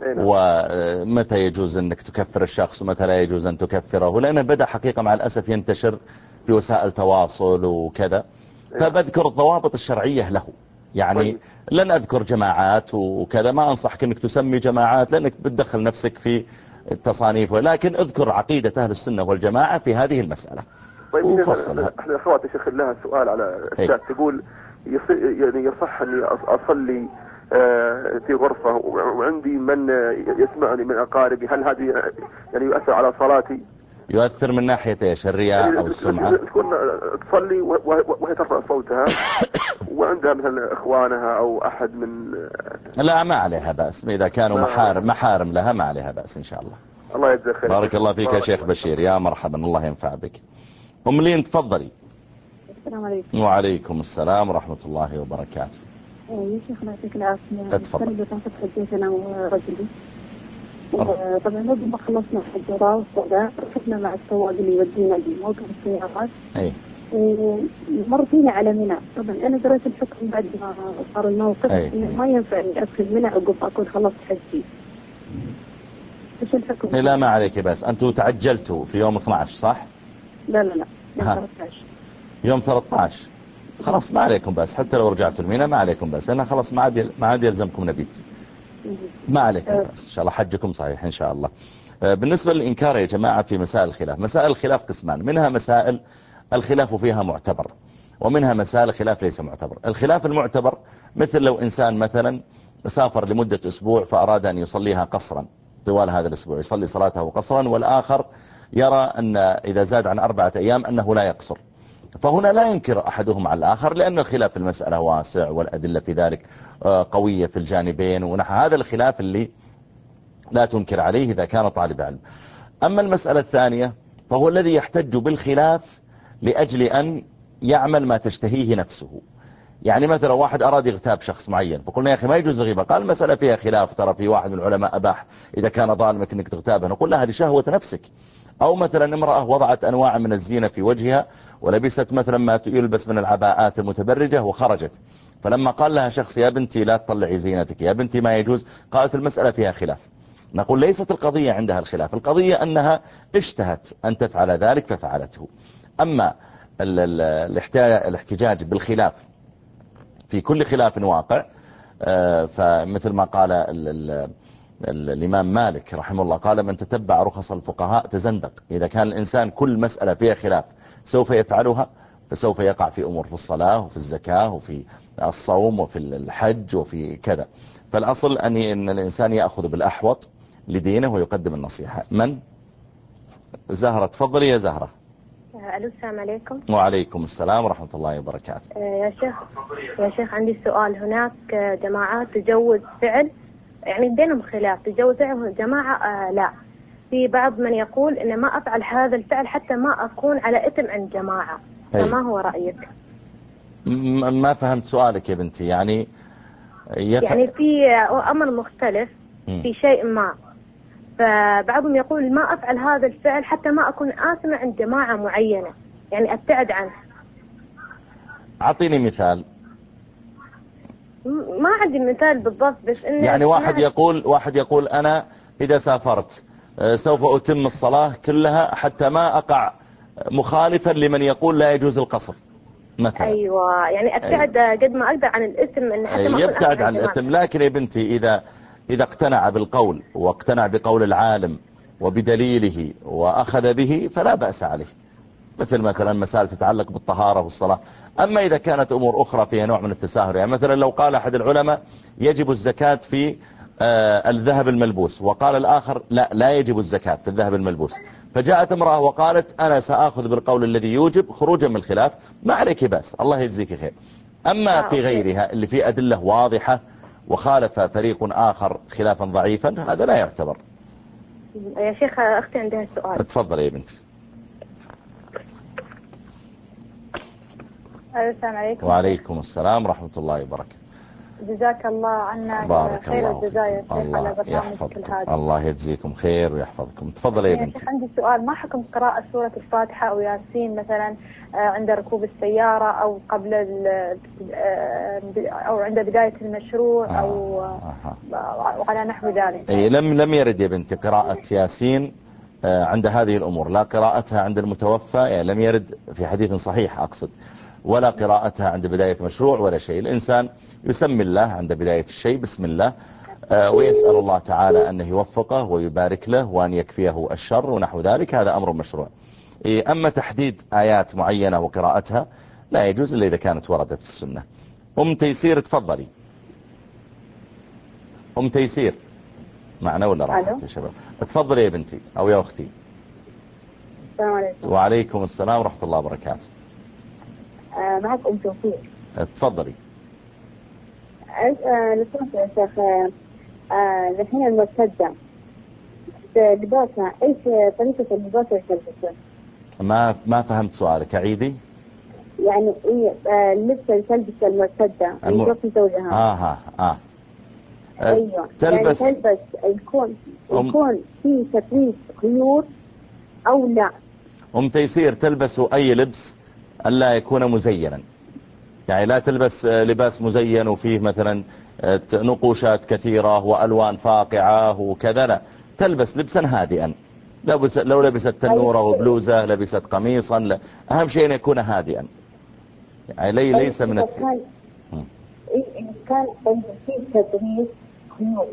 ومتى يجوز أنك تكفر الشخص ومتى لا يجوز أن تكفره، لأنه بدأ حقيقة مع الأسف ينتشر في وسائل تواصل وكذا، فبذكر الضوابط الشرعية له. يعني لن أذكر جماعات وكذا، ما أنصحك أنك تسمي جماعات لأنك بتدخل نفسك في التصانيف، ولكن أذكر عقيدة أهل السنة والجماعة في هذه المسألة. طيب وفصلها. احنا اخواتي شيخ لها سؤال على الشات، تقول يعني يصح أني أصلي في غرفة وعندي من يسمعني من أقاربي، هل هذه يعني يؤثر على صلاتي؟ يؤثر من ناحية ايش؟ الرياء أو السمعة؟ تكون تصلي وهي ترفع صوتها وعندها مثلا إخوانها أو أحد من. لا ما عليها بأس، إذا كانوا محارم محارم لها ما عليها بأس إن شاء الله. الله يجزاك خير. بارك الله فيك يا شيخ بشير، يا مرحبا، الله ينفع بك. أم لين تفضلي. السلام عليكم. وعليكم السلام ورحمة الله وبركاته. يا شيخ الله يعطيك العافية. اتفضل. السنة حجيت أنا ورجلي، طبعا بعد ما خلصنا الحجرة والصلاة ركبنا مع السواق اللي يودينا لموقف السيارات. أي. مر فينا على منى، طبعا أنا دريت الحكم بعد ما صار الموقف إنه ما ينفع إني أدخل منى عقب أكون خلصت حجي. إيش الحكم؟ لا ما عليك بس، أنتوا تعجلتوا في يوم اثني عشر صح؟ لا لا لا يوم ثلاثة عشر. يوم ثلاثة عشر خلاص ما عليكم بس، حتى لو رجعتوا المينا ما عليكم بس، لأنها خلاص ما عاد ما عاد يلزمكم نبيت. ما عليكم بس إن شاء الله حجكم صحيح إن شاء الله. بالنسبة للإنكار يا جماعة في مسائل الخلاف، مسائل الخلاف قسمان، منها مسائل الخلاف فيها معتبر، ومنها مسائل الخلاف ليس معتبر. الخلاف المعتبر مثل لو إنسان مثلا سافر لمدة أسبوع فأراد أن يصليها قصرا طوال هذا الأسبوع، يصلي صلاته قصرا، والآخر يرى أن إذا زاد عن أربعة أيام أنه لا يقصر، فهنا لا ينكر أحدهم على الآخر لأن الخلاف في المسألة واسع والأدلة في ذلك قوية في الجانبين، ونحو هذا الخلاف اللي لا تنكر عليه إذا كان طالب علم. أما المسألة الثانية فهو الذي يحتج بالخلاف لأجل أن يعمل ما تشتهيه نفسه. يعني مثلا واحد أراد يغتاب شخص معين، فقلنا يا أخي ما يجوز الغيبة، قال المسألة فيها خلاف، ترى في واحد من العلماء أباح إذا كان ظالمك أنك تغتابه، نقول لا هذه شهوة نفسك، أو مثلا امرأة وضعت أنواع من الزينة في وجهها ولبست مثلا ما يلبس من العباءات المتبرجة وخرجت، فلما قال لها شخص يا بنتي لا تطلعي زينتك، يا بنتي ما يجوز، قالت المسألة فيها خلاف. نقول ليست القضية عندها الخلاف، القضية أنها اشتهت أن تفعل ذلك ففعلته. أما الاحتجاج بالخلاف في كل خلاف واقع، فمثل ما قال ال ال الإمام مالك رحمه الله، قال من تتبع رخص الفقهاء تزندق. إذا كان الإنسان كل مسألة فيها خلاف سوف يفعلها، فسوف يقع في أمور في الصلاة وفي الزكاة وفي الصوم وفي الحج وفي كذا. فالأصل أن إن الإنسان يأخذ بالأحوط لدينه ويقدم النصيحة. من؟ زهرة، تفضلي يا زهرة. ألو، السلام عليكم. وعليكم السلام ورحمة الله وبركاته. يا شيخ يا شيخ عندي سؤال. هناك جماعات تجوز فعل، يعني بينهم خلاف، تجوز فعل جماعة آه لا. في بعض من يقول إن ما أفعل هذا الفعل حتى ما أكون على إثم عن جماعة. فما هو رأيك؟ ما فهمت سؤالك يا بنتي. يعني يف... يعني في أمر مختلف في شيء ما، فبعضهم يقول ما أفعل هذا الفعل حتى ما أكون آثمة عند جماعة معينة، يعني أبتعد عنه. أعطيني مثال. ما عندي مثال بالضبط، بس إنه يعني واحد يقول واحد يقول أنا إذا سافرت سوف أتم الصلاة كلها حتى ما أقع مخالفا لمن يقول لا يجوز القصر مثلا. أيوة، يعني أبتعد أيوة. قد ما أقدر عن الإثم، إن حتى ما يبتعد عن الإثم. لكن يا بنتي إذا إذا اقتنع بالقول واقتنع بقول العالم وبدليله وأخذ به فلا بأس عليه، مثل مثلا مسائل تتعلق بالطهارة والصلاة. أما إذا كانت أمور أخرى فيها نوع من التساهل، يعني مثلا لو قال أحد العلماء يجب الزكاة في آه الذهب الملبوس، وقال الآخر لا لا يجب الزكاة في الذهب الملبوس، فجاءت امرأة وقالت أنا سأخذ بالقول الذي يوجب خروجا من الخلاف، ما عليك بأس، الله يجزيك خير. أما في غيرها اللي فيه أدلة واضحة وخالف فريق آخر خلافا ضعيفا، هذا لا يعتبر. يا شيخ أختي عندها سؤال. تفضل يا بنتي. السلام عليكم. وعليكم السلام ورحمة الله وبركاته. جزاك الله عنا بارك خير الله الجزاء يا شيخ الله على برنامجك الهادي. الله يجزيكم خير ويحفظكم. تفضلي يا بنتي. عندي سؤال، ما حكم قراءة سورة الفاتحة أو ياسين مثلا عند ركوب السيارة أو قبل أو عند بداية المشروع أو آه. على نحو ذلك؟ أي لم لم يرد يا بنتي قراءة ياسين عند هذه الأمور، لا قراءتها عند المتوفى، يعني لم يرد في حديث صحيح أقصد، ولا قراءتها عند بداية مشروع ولا شيء. الإنسان يسمي الله عند بداية الشيء بسم الله، ويسأل الله تعالى أنه يوفقه ويبارك له وأن يكفيه الشر ونحو ذلك، هذا أمر مشروع. أما تحديد آيات معينة وقراءتها لا يجوز إلا إذا كانت وردت في السنة. أم تيسير تفضلي. أم تيسير معنا ولا راحت يا شباب؟ تفضلي يا بنتي أو يا أختي. السلام عليكم. وعليكم السلام ورحمة الله وبركاته. آه معك أم توفيق. تفضلي. آه لسمت يا شيخ، الحين آه المرتدة لباسها إيش طريقة اللباس اللي تلبسه؟ ما ما فهمت سؤالك، عيدي. يعني إيه آه اللبس اللي تلبس المرتدة اللي الم... في زوجها. آه ها آه. أيوة. تلبس يعني تلبس يكون يكون في تثبيت خيوط أو لا. أم تيسير تلبس أي لبس ألا يكون مزينا، يعني لا تلبس لباس مزين وفيه مثلا نقوشات كثيرة وألوان فاقعة وكذا، لا، تلبس لبسا هادئا. لو لبست تنورة وبلوزة، لبست قميصا، لا. أهم شيء أن يكون هادئا، يعني لي ليس من الث... كان إيه كان فيه تدريس خيوط.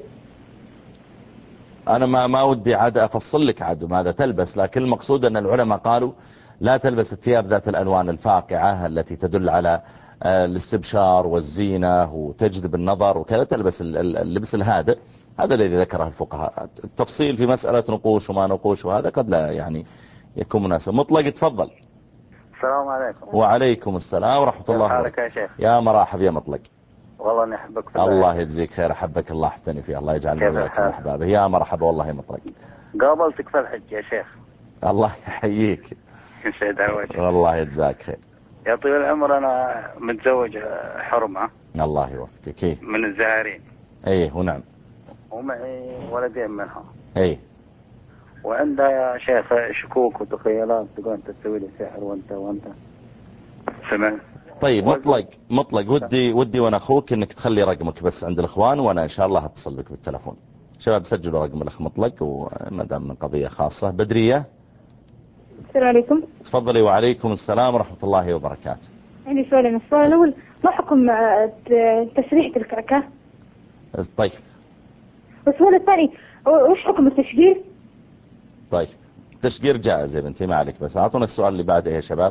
أنا ما ما ودي عاد أفصل لك عاد ماذا تلبس، لكن المقصود أن العلماء قالوا لا تلبس الثياب ذات الألوان الفاقعة التي تدل على الاستبشار والزينة وتجذب النظر وكذا، تلبس اللبس الهادئ. هذا الذي ذكره الفقهاء. التفصيل في مسألة نقوش وما نقوش وهذا قد لا يعني يكون مناسب. مطلق تفضل. السلام عليكم. وعليكم السلام ورحمة الله وبركاته. يا شيخ يا مرحب يا مطلق. والله اني احبك في الله يجزيك خير، احبك الله احتني فيه، الله يجعلنا وياك من احبابه. يا مرحبا والله مطلق. قابلتك في الحج يا شيخ. الله يحييك. يسعد وجهك. والله يجزاك خير. يا طويل العمر انا متزوج حرمة. الله يوفقك. ايه من الزهرين. ايه ونعم. ومعي ولدين منها. ايه وعنده يا شيخ شكوك وتخيلات تقول أنت تسوي لي سحر وأنت وأنت سمعت. طيب مطلق مطلق ودي ودي وانا اخوك انك تخلي رقمك بس عند الاخوان، وانا ان شاء الله هتصل بك بالتلفون. شباب سجلوا رقم الاخ مطلق، وما دام من قضيه خاصه. بدريه السلام عليكم. تفضلي. وعليكم السلام ورحمه الله وبركاته. عندي سؤالين. السؤال الاول ما حكم تسريحة الكعكة؟ طيب. والسؤال الثاني وش حكم التشجير؟ طيب التشجير جائز يا بنتي ما عليك، بس اعطونا السؤال اللي بعده يا شباب.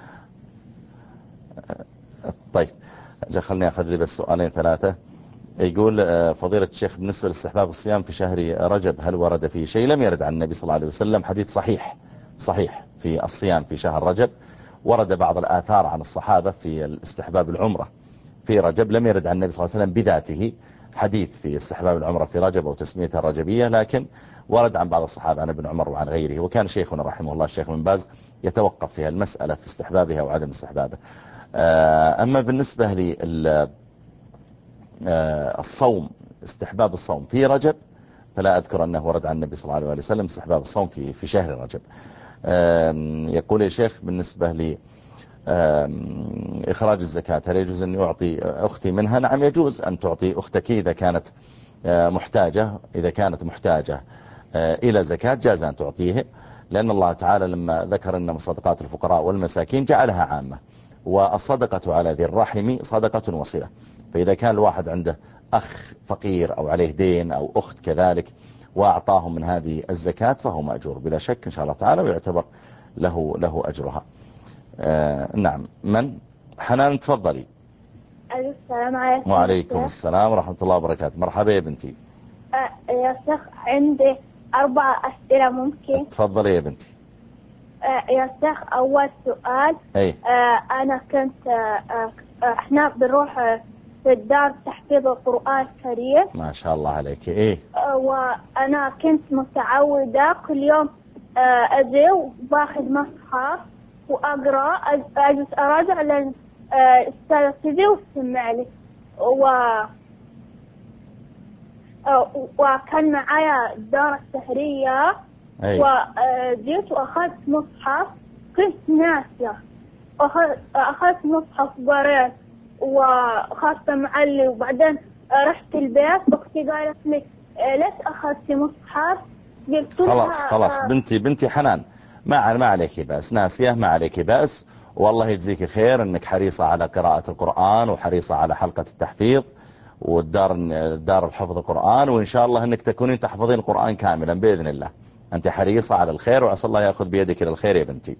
طيب خلني أخذ لي بس سؤالين ثلاثة. يقول فضيلة الشيخ بالنسبة لاستحباب الصيام في شهر رجب هل ورد فيه شيء؟ لم يرد عن النبي صلى الله عليه وسلم حديث صحيح صحيح في الصيام في شهر رجب. ورد بعض الآثار عن الصحابة في الاستحباب العمرة في رجب. لم يرد عن النبي صلى الله عليه وسلم بذاته حديث في استحباب العمرة في رجب أو تسميتها الرجبية، لكن ورد عن بعض الصحابة عن ابن عمر وعن غيره. وكان شيخنا رحمه الله الشيخ بن باز يتوقف في المسألة في استحبابها وعدم استحبابه. أما بالنسبة للصوم استحباب الصوم في رجب فلا أذكر أنه ورد عن النبي صلى الله عليه وسلم استحباب الصوم في في شهر رجب. يقول يا شيخ بالنسبة لي إخراج الزكاة هل يجوز أن يعطي أختي منها؟ نعم يجوز أن تعطي أختك إذا كانت محتاجة إذا كانت محتاجة إلى زكاة جاز أن تعطيه، لأن الله تعالى لما ذكر أن صدقات الفقراء والمساكين جعلها عامة، والصدقة على ذي الرحم صدقة وصلة. فإذا كان الواحد عنده أخ فقير أو عليه دين أو أخت كذلك وأعطاهم من هذه الزكاة فهو مأجور بلا شك إن شاء الله تعالى، ويعتبر له له أجرها. آه نعم. من؟ حنان تفضلي. السلام عليكم. وعليكم السلام ورحمة الله وبركاته. مرحبا يا بنتي. آه يا شيخ عندي أربع أسئلة ممكن؟ تفضلي يا بنتي. آه يا شيخ أول سؤال. أي. آه أنا كنت آه آه إحنا بنروح آه في الدار تحفيظ القرآن الكريم. ما شاء الله عليك. إيه. آه وأنا كنت متعودة كل يوم آه أجي وباخذ مصحف وأقرأ أجلس أراجع لأن أستاذ تجي وتسمع لي و وكان معايا الدورة السحرية وجيت وأخذت مصحف كنت ناسية أخذت مصحف قريت وأخذته معلي، وبعدين رحت البيت أختي قالت لي ليش أخذتي مصحف؟ قلت لها خلاص خلاص بنتي بنتي حنان ما ما عليك بأس، ناسية ما عليك بأس، والله يجزيك خير انك حريصة على قراءة القرآن وحريصة على حلقة التحفيظ والدار دار الحفظ القرآن، وإن شاء الله أنك تكونين تحفظين القرآن كاملا بإذن الله. أنت حريصة على الخير وعسى الله يأخذ بيدك إلى الخير يا بنتي.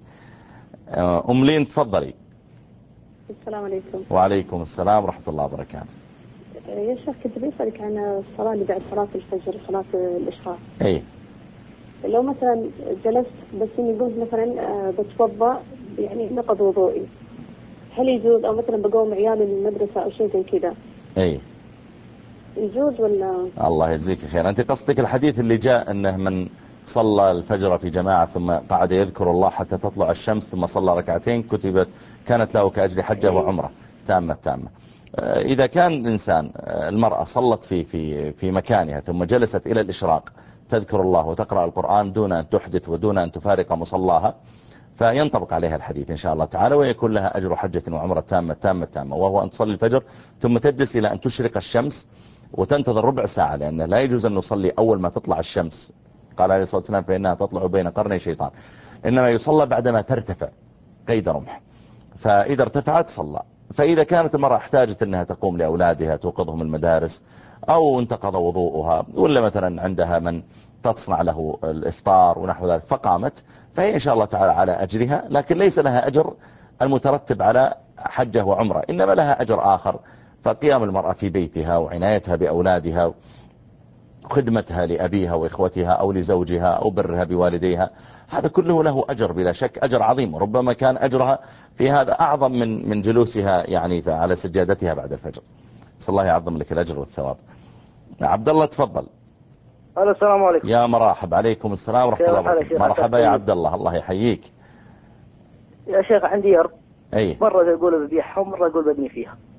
أم لين تفضلي. السلام عليكم. وعليكم السلام ورحمة الله وبركاته. يا شيخ كنت بيسألك عن الصلاة اللي بعد صلاة الفجر صلاة الإشراق. أي. لو مثلا جلست بس إني قلت مثلا بتوضأ يعني نقض وضوئي، هل يجوز؟ أو مثلا بقوم عيالي من المدرسة أو شيء زي كذا. أي. يجوز ولا؟ الله يجزيك خير. أنت قصدك الحديث اللي جاء أنه من صلى الفجر في جماعة ثم قعد يذكر الله حتى تطلع الشمس ثم صلى ركعتين كتبت كانت له كأجر حجة وعمرة تامة تامة. إذا كان الإنسان المرأة صلت في في في مكانها ثم جلست إلى الإشراق تذكر الله وتقرأ القرآن دون أن تحدث ودون أن تفارق مصلاها فينطبق عليها الحديث إن شاء الله تعالى، ويكون لها أجر حجة وعمرة تامة تامة تامة، وهو أن تصلي الفجر ثم تجلس إلى أن تشرق الشمس وتنتظر ربع ساعة، لأن لا يجوز أن نصلي أول ما تطلع الشمس، قال عليه الصلاة والسلام فإنها تطلع بين قرني شيطان، إنما يصلى بعدما ترتفع قيد رمح، فإذا ارتفعت صلى. فإذا كانت المرأة احتاجت أنها تقوم لأولادها توقظهم المدارس أو انتقض وضوءها ولا مثلا عندها من تصنع له الإفطار ونحو ذلك فقامت، فهي إن شاء الله تعالى على أجرها، لكن ليس لها أجر المترتب على حجة وعمرة، إنما لها أجر آخر، فقيام المرأة في بيتها وعنايتها بأولادها وخدمتها لأبيها وإخوتها أو لزوجها أو برها بوالديها، هذا كله له أجر بلا شك، أجر عظيم، وربما كان أجرها في هذا أعظم من من جلوسها يعني على سجادتها بعد الفجر. صلى الله يعظم لك الأجر والثواب. عبد الله تفضل. السلام عليكم. يا مرحب. عليكم السلام ورحمة الله وبركاته. مرحبا يا عبد الله، الله يحييك. يا شيخ عندي أرض، أي. مرة أقول ببيعها ومرة أقول ببني فيها.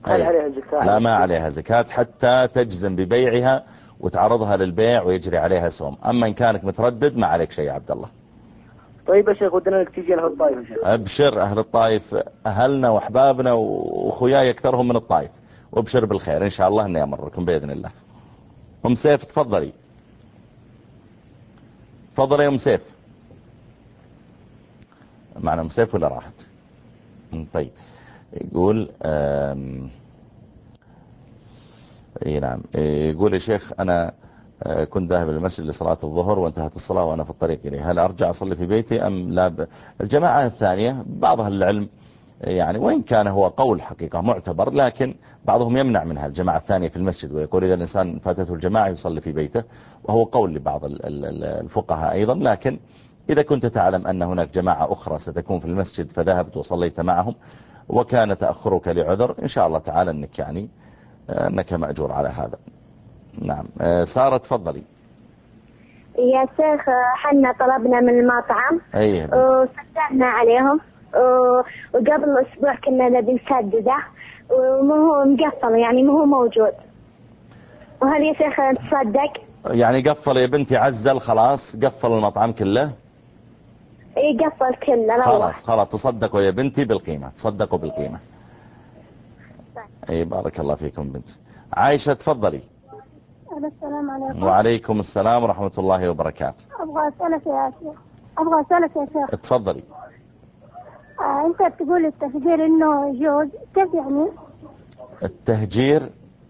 هل عليها زكاة؟ لا، ما عليها زكاة حتى تجزم ببيعها وتعرضها للبيع ويجري عليها سوم. أما إن كانك متردد ما عليك شيء يا عبد الله. طيب يا شيخ، ودنا لك تيجي أهل الطائف يا شيخ. أبشر، أهل الطائف أهلنا وأحبابنا وأخوياي أكثرهم من الطائف، وابشر بالخير إن شاء الله أني أمركم بإذن الله. أم سيف تفضلي. تفضلي يا أم سيف. معنا أم سيف ولا راحت؟ طيب يقول آم... اي نعم، يقول يا شيخ أنا كنت ذاهب للمسجد لصلاة الظهر وانتهت الصلاة وأنا في الطريق إليه، هل أرجع أصلي في بيتي أم لا؟ ب... الجماعة الثانية بعض أهل العلم يعني، وإن كان هو قول حقيقة معتبر، لكن بعضهم يمنع منها الجماعة الثانية في المسجد، ويقول إذا الإنسان فاتته الجماعة يصلي في بيته، وهو قول لبعض الفقهاء أيضا. لكن إذا كنت تعلم أن هناك جماعة أخرى ستكون في المسجد فذهبت وصليت معهم وكان تأخرك لعذر، إن شاء الله تعالى أنك يعني أنك مأجور على هذا. نعم. سارة تفضلي. يا شيخ حنا طلبنا من المطعم أيه وسددنا عليهم، وقبل أسبوع كنا نبي نسدده وما هو مقفل يعني ما هو موجود، وهل يا شيخ تصدق؟ يعني قفل يا بنتي، عزل خلاص، قفل المطعم كله. اي قفل كله. خلاص خلاص تصدقوا يا بنتي بالقيمة، تصدقوا بالقيمة. اي بارك الله فيكم بنتي. عايشة تفضلي. السلام عليكم. وعليكم السلام ورحمة الله وبركاته. أبغى أسألك يا شيخ أبغى أسألك يا شيخ تفضلي. آه أنت تقول التفجير إنه يجوز، كيف يعني؟ التهجير؟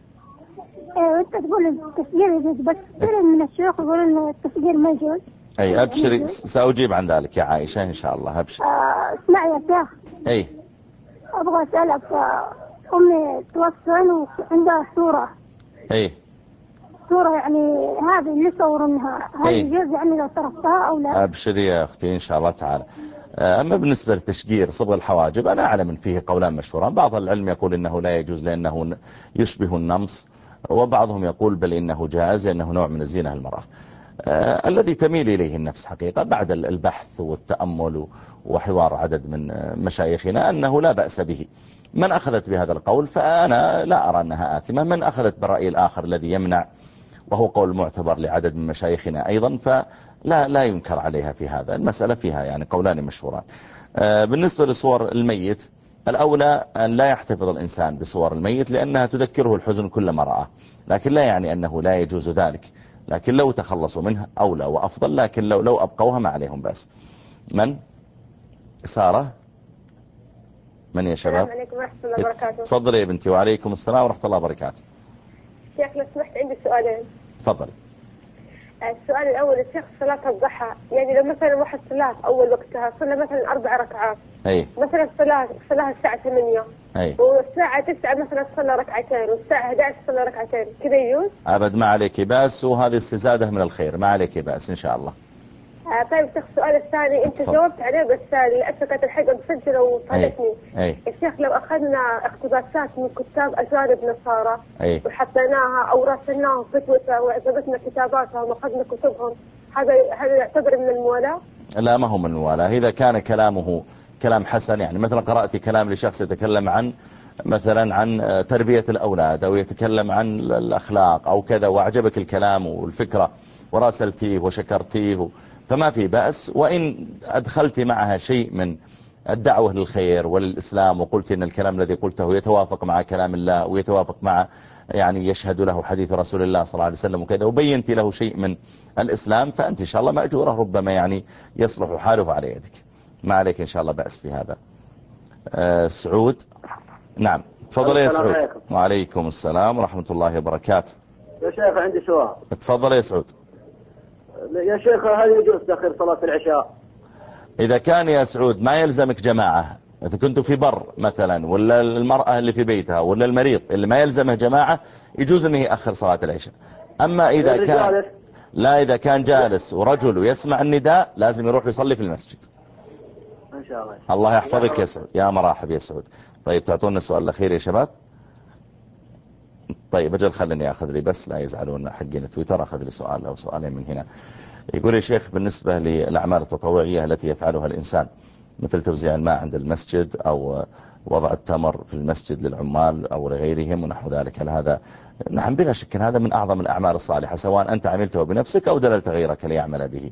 إيه أنت تقول التفجير يجوز، بس كثير من الشيوخ يقولون إنه التفجير ما يجوز. أي أبشري، سأجيب عن ذلك يا عائشة إن شاء الله. أبشري. آه اسمع يا شيخ. أي أبغى أسألك، آه أمي توفت وعندها صورة. أي صورة يعني هذه اللي صورناها، هل يجوز يعني لو تركتها أو لا؟ أبشري يا أختي إن شاء الله تعالى. أما بالنسبة لتشجير صبغ الحواجب، أنا أعلم أن فيه قولان مشهوران. بعض العلم يقول إنه لا يجوز لأنه يشبه النمص، وبعضهم يقول بل إنه جائز لأنه نوع من الزينة المرأة. آه الذي تميل إليه النفس حقيقة بعد البحث والتأمل وحوار عدد من مشايخنا أنه لا بأس به. من أخذت بهذا القول فأنا لا أرى أنها آثمة، من أخذت برأي الآخر الذي يمنع وهو قول معتبر لعدد من مشايخنا أيضا فلا لا ينكر عليها في هذا. المسألة فيها يعني قولان مشهوران. آه بالنسبة لصور الميت، الأولى أن لا يحتفظ الإنسان بصور الميت لأنها تذكره الحزن كلما رآه، لكن لا يعني أنه لا يجوز ذلك، لكن لو تخلصوا منها أولى وأفضل، لكن لو لو أبقوها ما عليهم بس. من؟ سارة. من يا شباب؟ السلام عليكم ورحمة الله وبركاته. تفضلي يا بنتي. وعليكم السلام ورحمة الله وبركاته. شيخ لو سمحت عندي سؤالين. تفضلي. السؤال الأول الشيخ صلاة الضحى، يعني لو مثلا واحد صلاة أول وقتها صلى مثلا أربع ركعات، أي مثلا صلاة صلاة الساعة ثمانية، أي والساعة تسعة مثلا صلى ركعتين، والساعة أحد عشر صلى ركعتين، كذا يجوز؟ أبد ما عليك بأس، وهذه استزادة من الخير، ما عليك بأس إن شاء الله. آه طيب شيخ السؤال الثاني أنت اتفضل. جاوبت عليه بس للأسف كانت الحلقة مسجلة وفاتتني. أي الشيخ لو أخذنا اقتباسات من كتاب أجانب نصارى أي وحطيناها أو راسلناهم في تويتر وأثبتنا كتاباتهم وأخذنا كتبهم، هذا هذا يعتبر من الموالاة؟ لا ما هو من الموالاة. إذا كان كلامه كلام حسن، يعني مثلا قرأت كلام لشخص يتكلم عن مثلا عن تربية الأولاد أو يتكلم عن الأخلاق أو كذا وأعجبك الكلام والفكرة وراسلتيه وشكرتيه فما في بأس، وإن أدخلت معها شيء من الدعوة للخير وللإسلام وقلت إن الكلام الذي قلته يتوافق مع كلام الله ويتوافق مع يعني يشهد له حديث رسول الله صلى الله عليه وسلم وكذا، وبينت له شيء من الإسلام، فأنت إن شاء الله مأجورة، ربما يعني يصلح حاله على يدك، ما عليك إن شاء الله بأس في هذا. أه سعود. نعم تفضل يا سعود. عليكم. وعليكم السلام ورحمة الله وبركاته. يا شيخ عندي سؤال. تفضل يا سعود. يا شيخ هل يجوز تأخير صلاة العشاء؟ إذا كان يا سعود ما يلزمك جماعة، إذا كنت في بر مثلا ولا المرأة اللي في بيتها ولا المريض اللي ما يلزمه جماعة يجوز أنه يأخر صلاة العشاء. أما إذا كان لا إذا كان جالس ورجل ويسمع النداء لازم يروح يصلي في المسجد إن شاء الله. الله يحفظك يا سعود. يا مرحب يا سعود. طيب تعطونا السؤال الأخير يا شباب. طيب أجل خليني أخذ لي بس لا يزعلون حقين تويتر، أخذ لي سؤال أو سؤالين من هنا. يقول يا شيخ بالنسبة للأعمال التطوعية التي يفعلها الإنسان مثل توزيع الماء عند المسجد أو وضع التمر في المسجد للعمال أو لغيرهم ونحو ذلك. هل هذا؟ نعم بلا شك هذا من أعظم الأعمال الصالحة، سواء أنت عملته بنفسك أو دللت غيرك ليعمل به.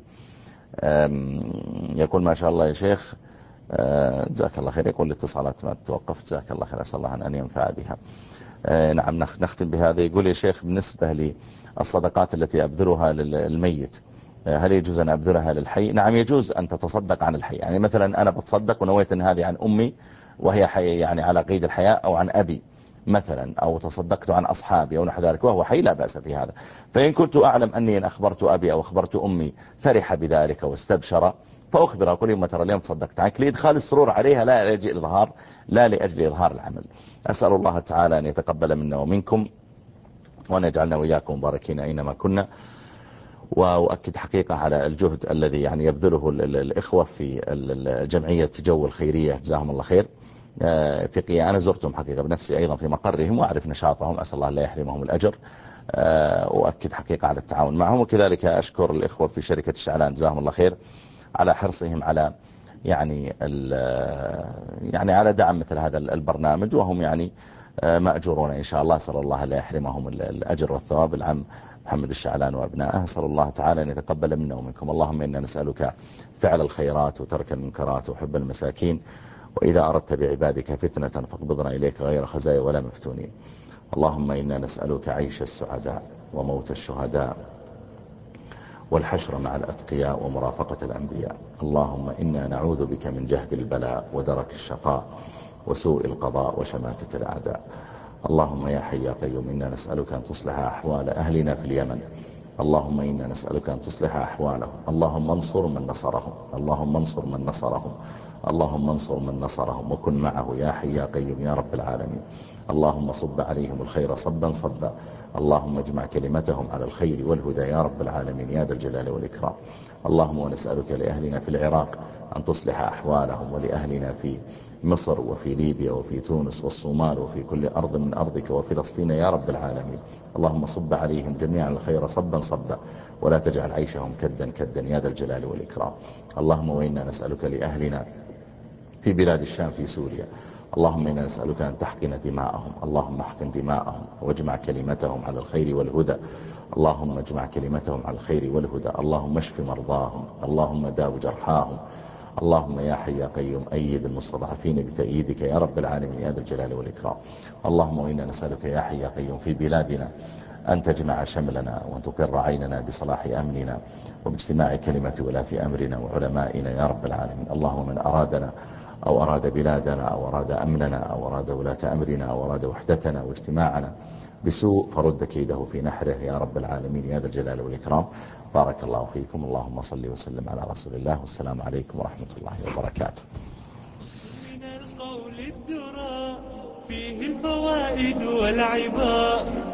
يقول ما شاء الله يا شيخ جزاك الله خير. يقول الاتصالات ما توقف، جزاك الله خير، أسأل الله أن ينفع بها. نعم نختم بهذا. يقول يا شيخ بالنسبة للصدقات التي أبذلها للميت هل يجوز أن أبذلها للحي؟ نعم يجوز أن تتصدق عن الحي. يعني مثلا أنا بتصدق ونويت أن هذه عن أمي وهي حي يعني على قيد الحياة، أو عن أبي مثلا، أو تصدقت عن أصحابي أو نحو ذلك وهو حي، لا بأس في هذا. فإن كنت أعلم أني إن أخبرت أبي أو أخبرت أمي فرح بذلك واستبشر فأخبر أقول يوم ترى اليوم تصدقت عنك لإدخال السرور عليها لا لأجل إظهار لا لأجل إظهار العمل. أسأل الله تعالى أن يتقبل منا ومنكم وأن يجعلنا وإياكم مباركين أينما كنا. وأؤكد حقيقة على الجهد الذي يعني يبذله الإخوة في الجمعية جو الخيرية جزاهم الله خير. في قيام أنا زرتهم حقيقة بنفسي أيضا في مقرهم وأعرف نشاطهم، أسأل الله لا يحرمهم الأجر. أؤكد حقيقة على التعاون معهم. وكذلك أشكر الإخوة في شركة الشعلان جزاهم الله خير على حرصهم على يعني يعني على دعم مثل هذا البرنامج، وهم يعني مأجورون إن شاء الله. أسأل الله لا يحرمهم الأجر والثواب. العم محمد الشعلان وأبنائه أسأل الله تعالى أن يتقبل منا ومنكم. اللهم إنا نسألك فعل الخيرات وترك المنكرات وحب المساكين، وإذا أردت بعبادك فتنة فاقبضنا إليك غير خزايا ولا مفتونين. اللهم إنا نسألك عيش السعداء وموت الشهداء والحشر مع الأتقياء ومرافقة الأنبياء. اللهم إنا نعوذ بك من جهد البلاء ودرك الشقاء وسوء القضاء وشماتة الأعداء. اللهم يا حي يا قيوم إنا نسألك أن تصلح أحوال أهلنا في اليمن. اللهم إنا نسألك أن تصلح أحوالهم. اللهم انصر من نصرهم. اللهم انصر من نصرهم. اللهم انصر من نصرهم وكن معه يا حي يا قيوم يا رب العالمين. اللهم صب عليهم الخير صبا صبا. اللهم اجمع كلمتهم على الخير والهدى يا رب العالمين يا ذا الجلال والإكرام. اللهم ونسألك لأهلنا في العراق أن تصلح أحوالهم، ولأهلنا في مصر وفي ليبيا وفي تونس والصومال وفي كل أرض من أرضك وفلسطين يا رب العالمين. اللهم صب عليهم جميعا الخير صبا صبا ولا تجعل عيشهم كدا كدا يا ذا الجلال والإكرام. اللهم وإنا نسألك لأهلنا في بلاد الشام في سوريا. اللهم إنا نسألك أن تحقن دماءهم. اللهم احقن دماءهم واجمع كلمتهم على الخير والهدى. اللهم اجمع كلمتهم على الخير والهدى. اللهم اشف مرضاهم. اللهم داو جرحاهم. اللهم يا حي يا قيوم أيد المستضعفين بتأييدك يا رب العالمين يا ذا الجلال والإكرام. اللهم وإنا نسألك يا حي يا قيوم في بلادنا أن تجمع شملنا وأن تقر عيننا بصلاح أمننا وباجتماع كلمة ولاة أمرنا وعلمائنا يا رب العالمين. اللهم من أرادنا أو أراد بلادنا أو أراد أمننا أو أراد ولاة أمرنا أو أراد وحدتنا واجتماعنا بسوء فرد كيده في نحره يا رب العالمين يا ذا الجلال والإكرام. بارك الله فيكم. اللهم صل وسلم على رسول الله والسلام عليكم ورحمة الله وبركاته. من القول الدرى فيه الفوائد والعبار